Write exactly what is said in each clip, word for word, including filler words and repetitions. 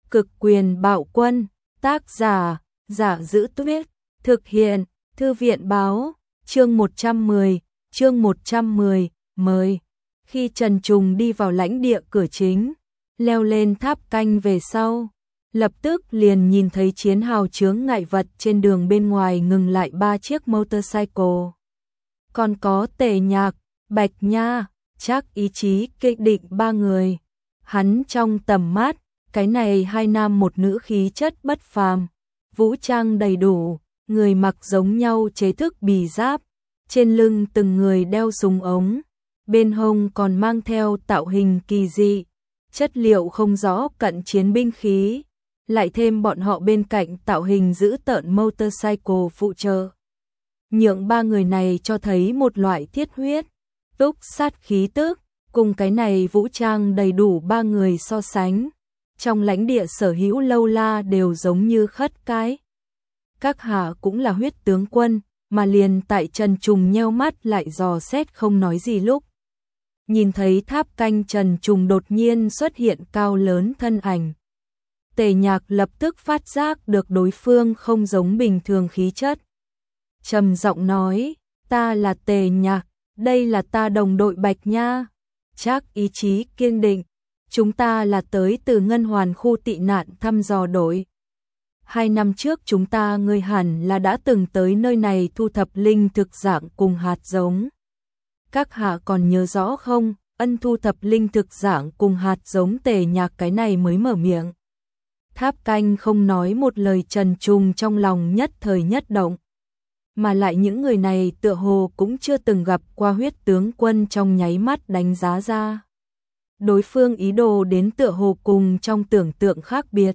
Cực quyền bạo quân, tác giả, Giả Giữ Tuyết, thực hiện, Thư viện báo, chương một trăm mười, chương một trăm mười, mời. Khi Trần Trùng đi vào lãnh địa cửa chính, leo lên tháp canh về sau, lập tức liền nhìn thấy chiến hào chướng ngại vật trên đường bên ngoài ngừng lại ba chiếc motorcycle. Còn có Tề Nhạc, Bạch Nha, Trác Ý Chí, Kịch Định ba người. Hắn trong tầm mắt, cái này hai nam một nữ khí chất bất phàm, vũ trang đầy đủ, người mặc giống nhau chế thức bì giáp, trên lưng từng người đeo súng ống, bên hông còn mang theo tạo hình kỳ dị, chất liệu không rõ cận chiến binh khí, lại thêm bọn họ bên cạnh tạo hình giữ tợn motorcycle phụ trợ. Nhượng ba người này cho thấy một loại thiết huyết, túc sát khí tức, cùng cái này vũ trang đầy đủ ba người so sánh. Trong lãnh địa sở hữu lâu la đều giống như khất cái. Các hạ cũng là huyết tướng quân, mà liền tại Trần Trùng nheo mắt lại dò xét không nói gì lúc. Nhìn thấy tháp canh Trần Trùng đột nhiên xuất hiện cao lớn thân ảnh. Tề Nhạc lập tức phát giác được đối phương không giống bình thường khí chất. Trầm giọng nói, ta là Tề Nhạc, đây là ta đồng đội Bạch Nha. Trác Ý Chí kiên định, chúng ta là tới từ Ngân Hoàn khu tị nạn thăm dò đội. Hai năm trước chúng ta người hẳn là đã từng tới nơi này thu thập linh thực dạng cùng hạt giống. Các hạ còn nhớ rõ không, ân thu thập linh thực dạng cùng hạt giống. Tề Nhạc cái này mới mở miệng. Tháp canh không nói một lời, Trần Trùng trong lòng nhất thời nhất động. Mà lại những người này tựa hồ cũng chưa từng gặp qua huyết tướng quân, trong nháy mắt đánh giá ra. Đối phương ý đồ đến tựa hồ cùng trong tưởng tượng khác biệt.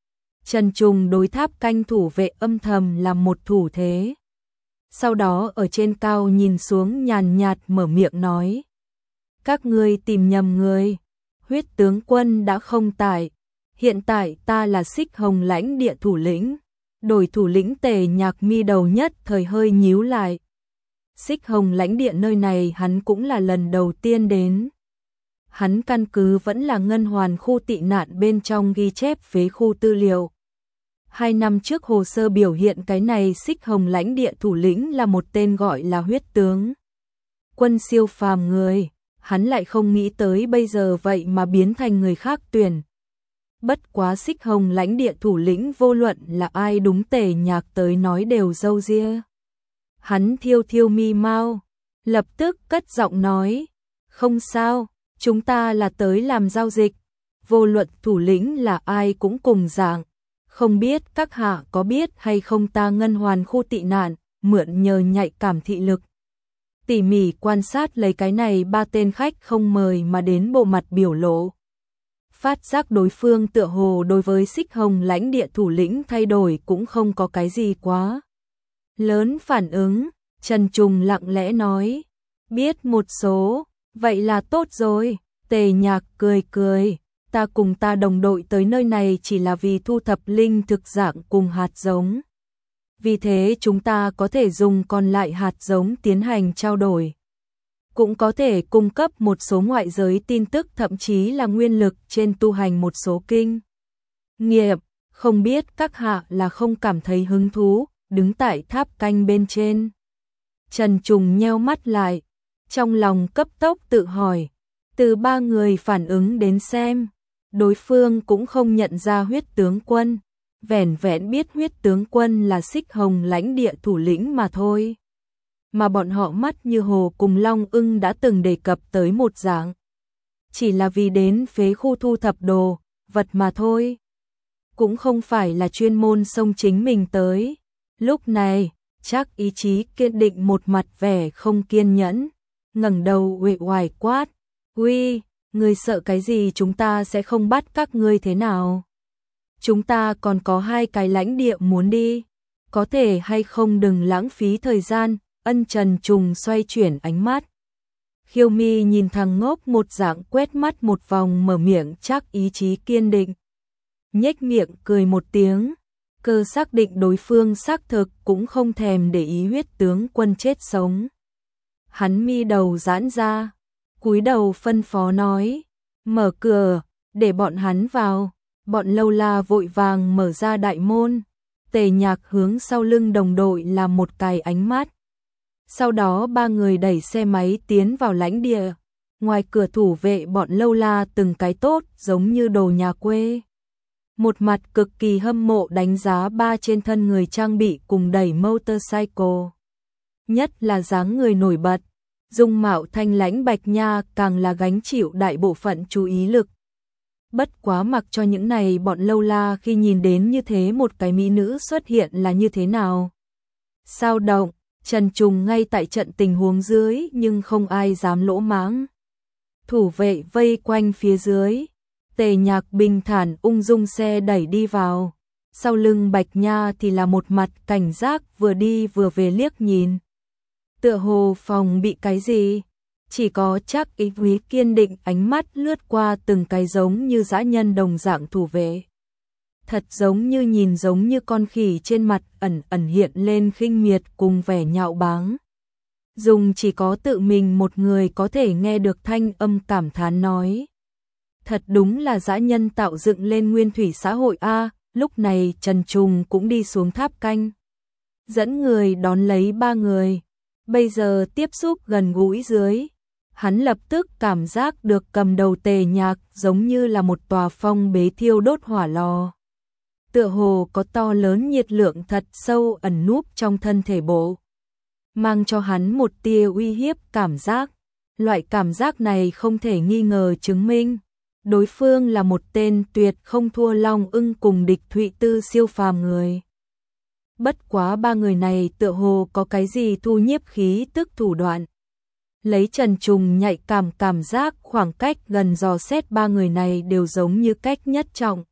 Trần Trùng đối tháp canh thủ vệ âm thầm làm một thủ thế. Sau đó ở trên cao nhìn xuống nhàn nhạt mở miệng nói. Các ngươi tìm nhầm người. Huyết tướng quân đã không tại. Hiện tại ta là Xích Hồng lãnh địa thủ lĩnh. Đổi thủ lĩnh. Tề Nhạc mi đầu nhất thời hơi nhíu lại. Xích Hồng lãnh địa nơi này hắn cũng là lần đầu tiên đến. Hắn căn cứ vẫn là Ngân Hoàn khu tị nạn bên trong ghi chép phế khu tư liệu. Hai năm trước hồ sơ biểu hiện cái này Xích Hồng lãnh địa thủ lĩnh là một tên gọi là huyết tướng quân siêu phàm người, hắn lại không nghĩ tới bây giờ vậy mà biến thành người khác tuyển. Bất quá Xích Hồng lãnh địa thủ lĩnh vô luận là ai đúng Tề Nhạc tới nói đều râu ria. Hắn thiêu thiêu mi mau, lập tức cất giọng nói, không sao, chúng ta là tới làm giao dịch, vô luận thủ lĩnh là ai cũng cùng dạng. Không biết các hạ có biết hay không ta Ngân Hoàn khu tị nạn, mượn nhờ nhạy cảm thị lực. Tỉ mỉ quan sát lấy cái này ba tên khách không mời mà đến bộ mặt biểu lộ. Phát giác đối phương tựa hồ đối với Xích Hồng lãnh địa thủ lĩnh thay đổi cũng không có cái gì quá lớn phản ứng. Trần Trùng lặng lẽ nói, biết một số, vậy là tốt rồi. Tề Nhạc cười cười. Ta cùng ta đồng đội tới nơi này chỉ là vì thu thập linh thực dạng cùng hạt giống. Vì thế chúng ta có thể dùng còn lại hạt giống tiến hành trao đổi. Cũng có thể cung cấp một số ngoại giới tin tức, thậm chí là nguyên lực trên tu hành một số kinh nghiệm. Không biết các hạ là không cảm thấy hứng thú, đứng tại tháp canh bên trên. Trần Trùng nheo mắt lại, trong lòng cấp tốc tự hỏi. Từ ba người phản ứng đến xem, đối phương cũng không nhận ra huyết tướng quân, vẻn vẹn biết huyết tướng quân là Xích Hồng lãnh địa thủ lĩnh mà thôi. Mà bọn họ mắt như hồ cùng Long Ưng đã từng đề cập tới một dạng. Chỉ là vì đến phế khu thu thập đồ, vật mà thôi. Cũng không phải là chuyên môn xông chính mình tới. Lúc này, Trác Ý Chí kiên định một mặt vẻ không kiên nhẫn, ngẩng đầu uể oải quát, uy, người sợ cái gì, chúng ta sẽ không bắt các ngươi thế nào. Chúng ta còn có hai cái lãnh địa muốn đi, có thể hay không đừng lãng phí thời gian. Ân. Trần Trùng xoay chuyển ánh mắt. Khiêu mi nhìn thằng ngốc một dạng quét mắt một vòng, mở miệng. Trác Ý Chí kiên định, nhếch miệng cười một tiếng, cơ xác định đối phương xác thực cũng không thèm để ý huyết tướng quân chết sống. Hắn mi đầu giãn ra, cúi đầu phân phó nói, mở cửa, để bọn hắn vào. Bọn lâu la vội vàng mở ra đại môn, Tề Nhạc hướng sau lưng đồng đội làm một cái ánh mắt. Sau đó ba người đẩy xe máy tiến vào lãnh địa. Ngoài cửa thủ vệ bọn lâu la từng cái tốt giống như đồ nhà quê. Một mặt cực kỳ hâm mộ đánh giá ba trên thân người trang bị cùng đẩy motorcycle. Nhất là dáng người nổi bật, dung mạo thanh lãnh Bạch Nha càng là gánh chịu đại bộ phận chú ý lực. Bất quá mặc cho những này bọn lâu la khi nhìn đến như thế một cái mỹ nữ xuất hiện là như thế nào. Sao động, Trần Trùng ngay tại trận tình huống dưới nhưng không ai dám lỗ mãng. Thủ vệ vây quanh phía dưới, Tề Nhạc bình thản ung dung xe đẩy đi vào. Sau lưng Bạch Nha thì là một mặt cảnh giác vừa đi vừa về liếc nhìn. Tựa hồ phòng bị cái gì? Chỉ có chắc ý quý kiên định ánh mắt lướt qua từng cái giống như dã nhân đồng dạng thủ vệ. Thật giống như nhìn giống như con khỉ trên mặt ẩn ẩn hiện lên khinh miệt cùng vẻ nhạo báng. Dùng chỉ có tự mình một người có thể nghe được thanh âm cảm thán nói. Thật đúng là dã nhân tạo dựng lên nguyên thủy xã hội A. Lúc này Trần Trùng cũng đi xuống tháp canh, dẫn người đón lấy ba người. Bây giờ tiếp xúc gần gũi dưới, hắn lập tức cảm giác được cầm đầu Tề Nhạc giống như là một tòa phong bế thiêu đốt hỏa lò. Tựa hồ có to lớn nhiệt lượng thật sâu ẩn núp trong thân thể bộ, mang cho hắn một tia uy hiếp cảm giác. Loại cảm giác này không thể nghi ngờ chứng minh đối phương là một tên tuyệt không thua Long Ưng cùng Địch Thụy Tư siêu phàm người. Bất quá ba người này tựa hồ có cái gì thu nhiếp khí tức thủ đoạn. Lấy Trần Trùng nhạy cảm cảm giác khoảng cách gần dò xét ba người này đều giống như cách nhất trọng.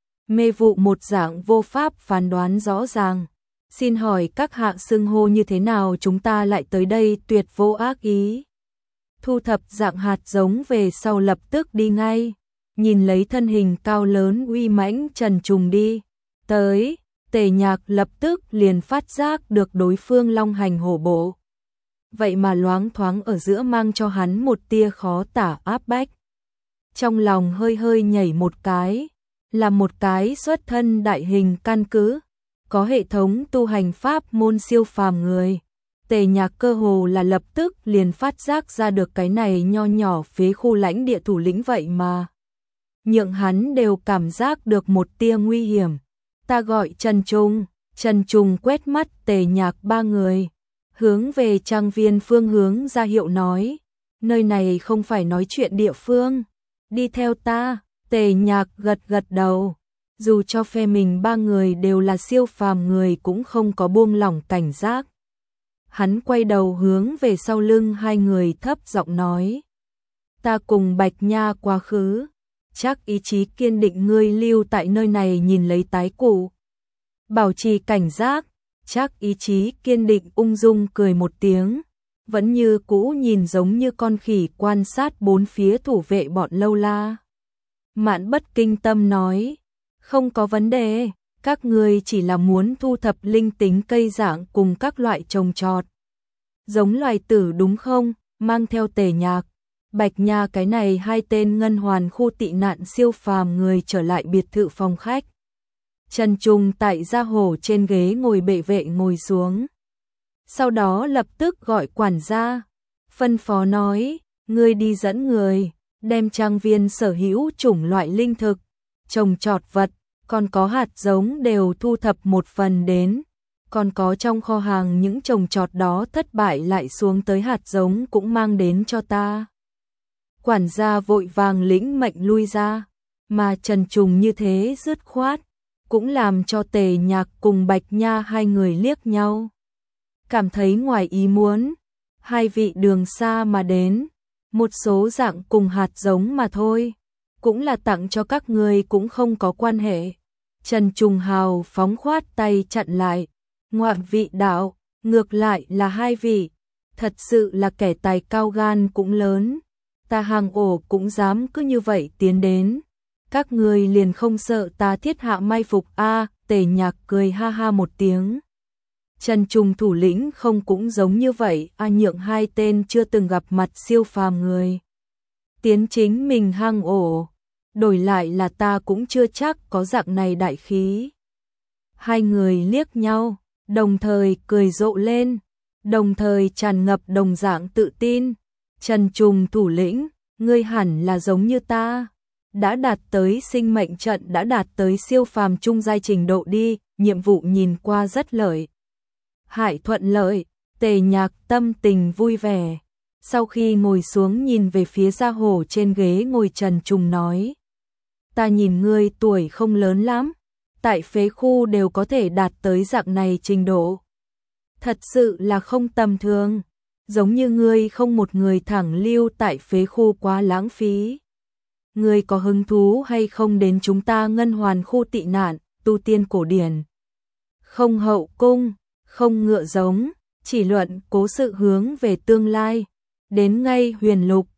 Mê vụ một dạng vô pháp phán đoán rõ ràng. Xin hỏi các hạ xưng hô như thế nào, chúng ta lại tới đây tuyệt vô ác ý. Thu thập dạng hạt giống về sau lập tức đi ngay. Nhìn lấy thân hình cao lớn uy mãnh Trần Trùng đi tới, Tề Nhạc lập tức liền phát giác được đối phương long hành hổ bộ. Vậy mà loáng thoáng ở giữa mang cho hắn một tia khó tả áp bách. Trong lòng hơi hơi nhảy một cái, là một cái xuất thân đại hình căn cứ, có hệ thống tu hành pháp môn siêu phàm người. Tề Nhạc cơ hồ là lập tức liền phát giác ra được cái này nho nhỏ phế khu lãnh địa thủ lĩnh vậy mà. Nhượng hắn đều cảm giác được một tia nguy hiểm. Ta gọi Trần Trung. Trần Trung quét mắt Tề Nhạc ba người, hướng về trang viên phương hướng ra hiệu nói, nơi này không phải nói chuyện địa phương, đi theo ta. Tề Nhạc gật gật đầu, dù cho phe mình ba người đều là siêu phàm người cũng không có buông lỏng cảnh giác. Hắn quay đầu hướng về sau lưng hai người thấp giọng nói, ta cùng Bạch Nha quá khứ, chắc ý chí kiên định ngươi lưu tại nơi này nhìn lấy tái cụ, bảo trì cảnh giác. Chắc ý chí kiên định ung dung cười một tiếng, vẫn như cũ nhìn giống như con khỉ quan sát bốn phía thủ vệ bọn lâu la. Mạn Bất Kinh Tâm nói, không có vấn đề, các ngươi chỉ là muốn thu thập linh tính cây dạng cùng các loại trồng trọt. Giống loài tử đúng không? Mang theo Tề Nhạc, Bạch Nha cái này hai tên ngân hoàn khu tị nạn siêu phàm người trở lại biệt thự phòng khách. Trần Trung tại gia hổ trên ghế ngồi bệ vệ ngồi xuống. Sau đó lập tức gọi quản gia, phân phó nói, ngươi đi dẫn người, đem trang viên sở hữu chủng loại linh thực, trồng trọt vật, còn có hạt giống đều thu thập một phần đến, còn có trong kho hàng những trồng trọt đó thất bại lại xuống tới hạt giống cũng mang đến cho ta. Quản gia vội vàng lĩnh mệnh lui ra, mà Trần Trùng như thế dứt khoát, cũng làm cho Tề Nhạc cùng Bạch Nha hai người liếc nhau. Cảm thấy ngoài ý muốn, hai vị đường xa mà đến, một số dạng cùng hạt giống mà thôi, cũng là tặng cho các người cũng không có quan hệ. Trần Trùng hào phóng khoát tay chặn lại, ngoạn vị đạo, ngược lại là hai vị, thật sự là kẻ tài cao gan cũng lớn, ta hàng ổ cũng dám cứ như vậy tiến đến. Các người liền không sợ ta thiết hạ mai phục a? À, Tề Nhạc cười ha ha một tiếng. Trần Trùng thủ lĩnh không cũng giống như vậy a? À, nhượng hai tên chưa từng gặp mặt siêu phàm người tiến chính mình hang ổ, đổi lại là ta cũng chưa chắc có dạng này đại khí. Hai người liếc nhau, đồng thời cười rộ lên, đồng thời tràn ngập đồng dạng tự tin. Trần Trùng thủ lĩnh, ngươi hẳn là giống như ta, đã đạt tới sinh mệnh trận, đã đạt tới siêu phàm trung giai trình độ đi, nhiệm vụ nhìn qua rất lợi hại thuận lợi. Tề Nhạc tâm tình vui vẻ, sau khi ngồi xuống nhìn về phía Gia Hổ trên ghế ngồi, Trần Trùng nói: ta nhìn ngươi tuổi không lớn lắm, tại phế khu đều có thể đạt tới dạng này trình độ, thật sự là không tầm thường. Giống như ngươi không một người thẳng lưu tại phế khu quá lãng phí. Ngươi có hứng thú hay không đến chúng ta Ngân Hoàn khu tị nạn, tu tiên cổ điển, không hậu cung, không ngựa giống, chỉ luận cố sự hướng về tương lai, đến ngay huyền lục,